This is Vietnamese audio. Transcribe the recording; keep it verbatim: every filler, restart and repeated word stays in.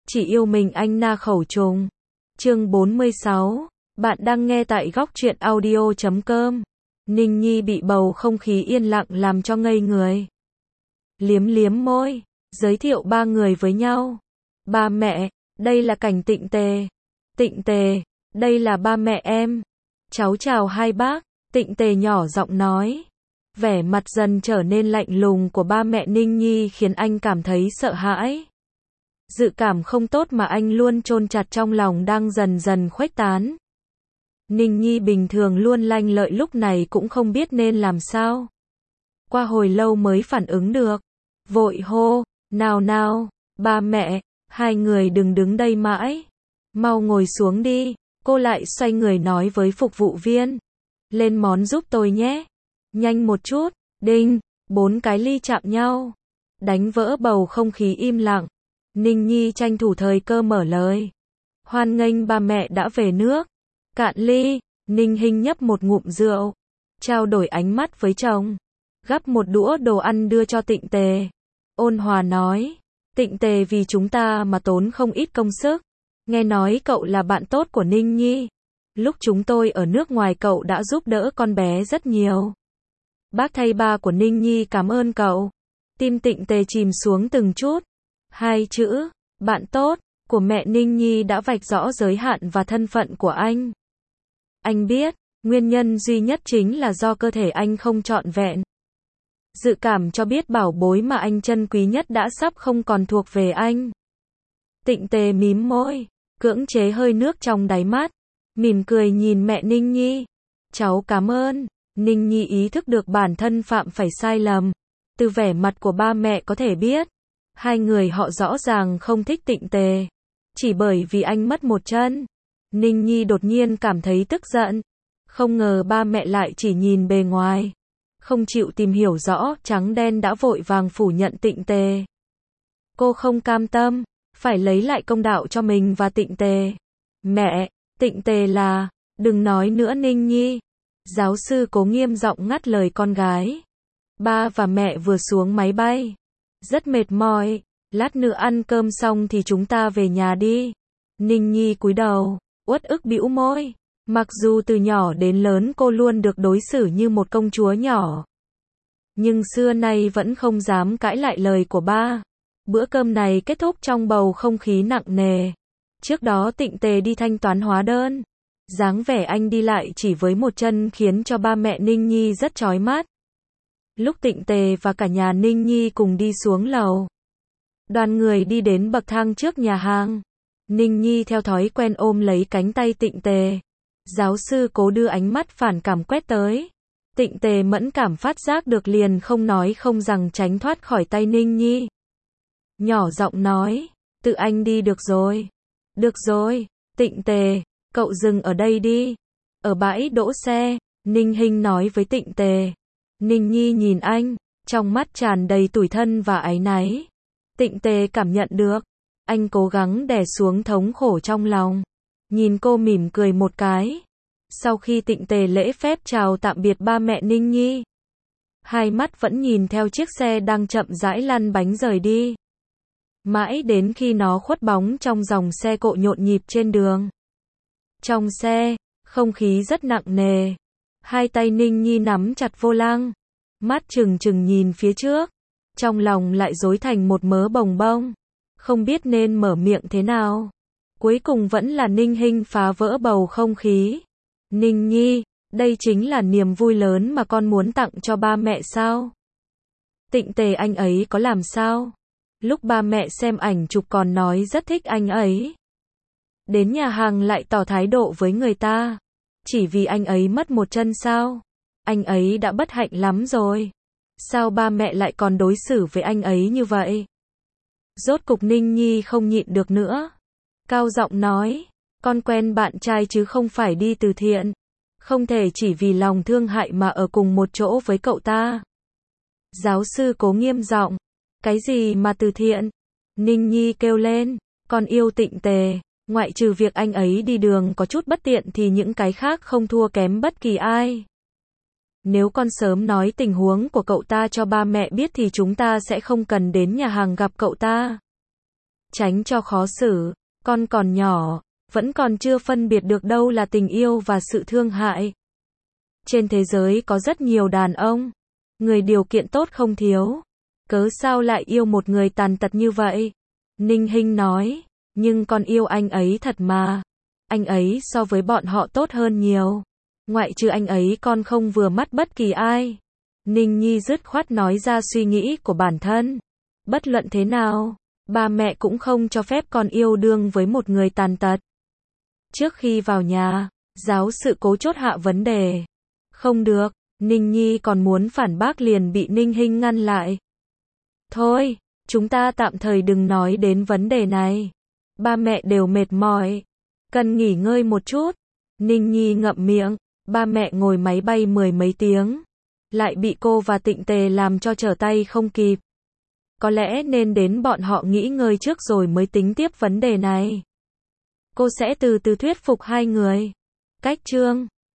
Chỉ yêu mình anh na khẩu trùng. Chương bốn mươi sáu. Bạn đang nghe tại góc truyện audio chấm com. Ninh Nhi bị bầu không khí yên lặng làm cho ngây người. Liếm liếm môi, giới thiệu ba người với nhau. Ba mẹ, đây là Cảnh Tịnh Tề. Tịnh Tề, đây là ba mẹ em. Cháu chào hai bác, Tịnh Tề nhỏ giọng nói. Vẻ mặt dần trở nên lạnh lùng của ba mẹ Ninh Nhi khiến anh cảm thấy sợ hãi. Dự cảm không tốt mà anh luôn chôn chặt trong lòng đang dần dần khuếch tán. Ninh Nhi bình thường luôn lanh lợi lúc này cũng không biết nên làm sao. Qua hồi lâu mới phản ứng được. Vội hô, nào nào, ba mẹ, hai người đừng đứng đây mãi. Mau ngồi xuống đi, cô lại xoay người nói với phục vụ viên. Lên món giúp tôi nhé. Nhanh một chút, đinh, bốn cái ly chạm nhau. Đánh vỡ bầu không khí im lặng. Ninh Nhi tranh thủ thời cơ mở lời. Hoan nghênh ba mẹ đã về nước. Cạn ly, Ninh Hinh nhấp một ngụm rượu. Trao đổi ánh mắt với chồng. Gắp một đũa đồ ăn đưa cho Tịnh Tề. Ôn hòa nói. Tịnh Tề vì chúng ta mà tốn không ít công sức. Nghe nói cậu là bạn tốt của Ninh Nhi. Lúc chúng tôi ở nước ngoài cậu đã giúp đỡ con bé rất nhiều. Bác thay ba của Ninh Nhi cảm ơn cậu. Tim Tịnh Tề chìm xuống từng chút. Hai chữ, bạn tốt, của mẹ Ninh Nhi đã vạch rõ giới hạn và thân phận của anh. Anh biết, nguyên nhân duy nhất chính là do cơ thể anh không trọn vẹn. Dự cảm cho biết bảo bối mà anh trân quý nhất đã sắp không còn thuộc về anh. Tịnh Tề mím môi, cưỡng chế hơi nước trong đáy mắt, mỉm cười nhìn mẹ Ninh Nhi. Cháu cảm ơn. Ninh Nhi ý thức được bản thân phạm phải sai lầm. Từ vẻ mặt của ba mẹ có thể biết, hai người họ rõ ràng không thích Tịnh Tề. Chỉ bởi vì anh mất một chân. Ninh Nhi đột nhiên cảm thấy tức giận. Không ngờ ba mẹ lại chỉ nhìn bề ngoài. Không chịu tìm hiểu rõ, trắng đen đã vội vàng phủ nhận Tịnh Tề. Cô không cam tâm, phải lấy lại công đạo cho mình và Tịnh Tề. Mẹ, Tịnh Tề là, đừng nói nữa Ninh Nhi. Giáo sư Cố nghiêm giọng ngắt lời con gái. Ba và mẹ vừa xuống máy bay. Rất mệt mỏi, lát nữa ăn cơm xong thì chúng ta về nhà đi. Ninh Nhi cúi đầu, uất ức bĩu môi. Mặc dù từ nhỏ đến lớn cô luôn được đối xử như một công chúa nhỏ. Nhưng xưa nay vẫn không dám cãi lại lời của ba. Bữa cơm này kết thúc trong bầu không khí nặng nề. Trước đó Tịnh Tề đi thanh toán hóa đơn. Dáng vẻ anh đi lại chỉ với một chân khiến cho ba mẹ Ninh Nhi rất chói mắt. Lúc Tịnh Tề và cả nhà Ninh Nhi cùng đi xuống lầu. Đoàn người đi đến bậc thang trước nhà hàng. Ninh Nhi theo thói quen ôm lấy cánh tay Tịnh Tề. Giáo sư Cố đưa ánh mắt phản cảm quét tới. Tịnh Tề mẫn cảm phát giác được liền không nói không rằng tránh thoát khỏi tay Ninh Nhi. Nhỏ giọng nói, tự anh đi được rồi. Được rồi, Tịnh Tề, cậu dừng ở đây đi. Ở bãi đỗ xe, Ninh Hinh nói với Tịnh Tề. Ninh Nhi nhìn anh, trong mắt tràn đầy tủi thân và áy náy. Tịnh Tề cảm nhận được, anh cố gắng đè xuống thống khổ trong lòng. Nhìn cô mỉm cười một cái. Sau khi Tịnh Tề lễ phép chào tạm biệt ba mẹ Ninh Nhi, hai mắt vẫn nhìn theo chiếc xe đang chậm rãi lăn bánh rời đi. Mãi đến khi nó khuất bóng trong dòng xe cộ nhộn nhịp trên đường. Trong xe, không khí rất nặng nề. Hai tay Ninh Nhi nắm chặt vô lăng. Mắt trừng trừng nhìn phía trước. Trong lòng lại rối thành một mớ bồng bông. Không biết nên mở miệng thế nào. Cuối cùng vẫn là Ninh Hinh phá vỡ bầu không khí. Ninh Nhi, đây chính là niềm vui lớn mà con muốn tặng cho ba mẹ sao? Tịnh Tề anh ấy có làm sao? Lúc ba mẹ xem ảnh chụp còn nói rất thích anh ấy. Đến nhà hàng lại tỏ thái độ với người ta. Chỉ vì anh ấy mất một chân sao? Anh ấy đã bất hạnh lắm rồi. Sao ba mẹ lại còn đối xử với anh ấy như vậy? Rốt cục Ninh Nhi không nhịn được nữa. Cao giọng nói, con quen bạn trai chứ không phải đi từ thiện. Không thể chỉ vì lòng thương hại mà ở cùng một chỗ với cậu ta. Giáo sư Cố nghiêm giọng, cái gì mà từ thiện? Ninh Nhi kêu lên, con yêu Tịnh Tề. Ngoại trừ việc anh ấy đi đường có chút bất tiện thì những cái khác không thua kém bất kỳ ai. Nếu con sớm nói tình huống của cậu ta cho ba mẹ biết thì chúng ta sẽ không cần đến nhà hàng gặp cậu ta. tránh cho khó xử, con còn nhỏ, vẫn còn chưa phân biệt được đâu là tình yêu và sự thương hại. Trên thế giới có rất nhiều đàn ông, người điều kiện tốt không thiếu, cớ sao lại yêu một người tàn tật như vậy? Ninh Hinh nói, nhưng con yêu anh ấy thật mà, anh ấy so với bọn họ tốt hơn nhiều, ngoại trừ anh ấy con không vừa mắt bất kỳ ai. Ninh Nhi dứt khoát nói ra suy nghĩ của bản thân, bất luận thế nào, ba mẹ cũng không cho phép con yêu đương với một người tàn tật. Trước khi vào nhà, giáo sự cố chốt hạ vấn đề. Không được, Ninh Nhi còn muốn phản bác liền bị Ninh Hinh ngăn lại. Thôi, chúng ta tạm thời đừng nói đến vấn đề này. Ba mẹ đều mệt mỏi, cần nghỉ ngơi một chút. Ninh Nhi ngậm miệng, ba mẹ ngồi máy bay mười mấy tiếng, lại bị cô và Tịnh Tề làm cho trở tay không kịp. Có lẽ nên đến bọn họ nghỉ ngơi trước rồi mới tính tiếp vấn đề này. Cô sẽ từ từ thuyết phục hai người. Cách chương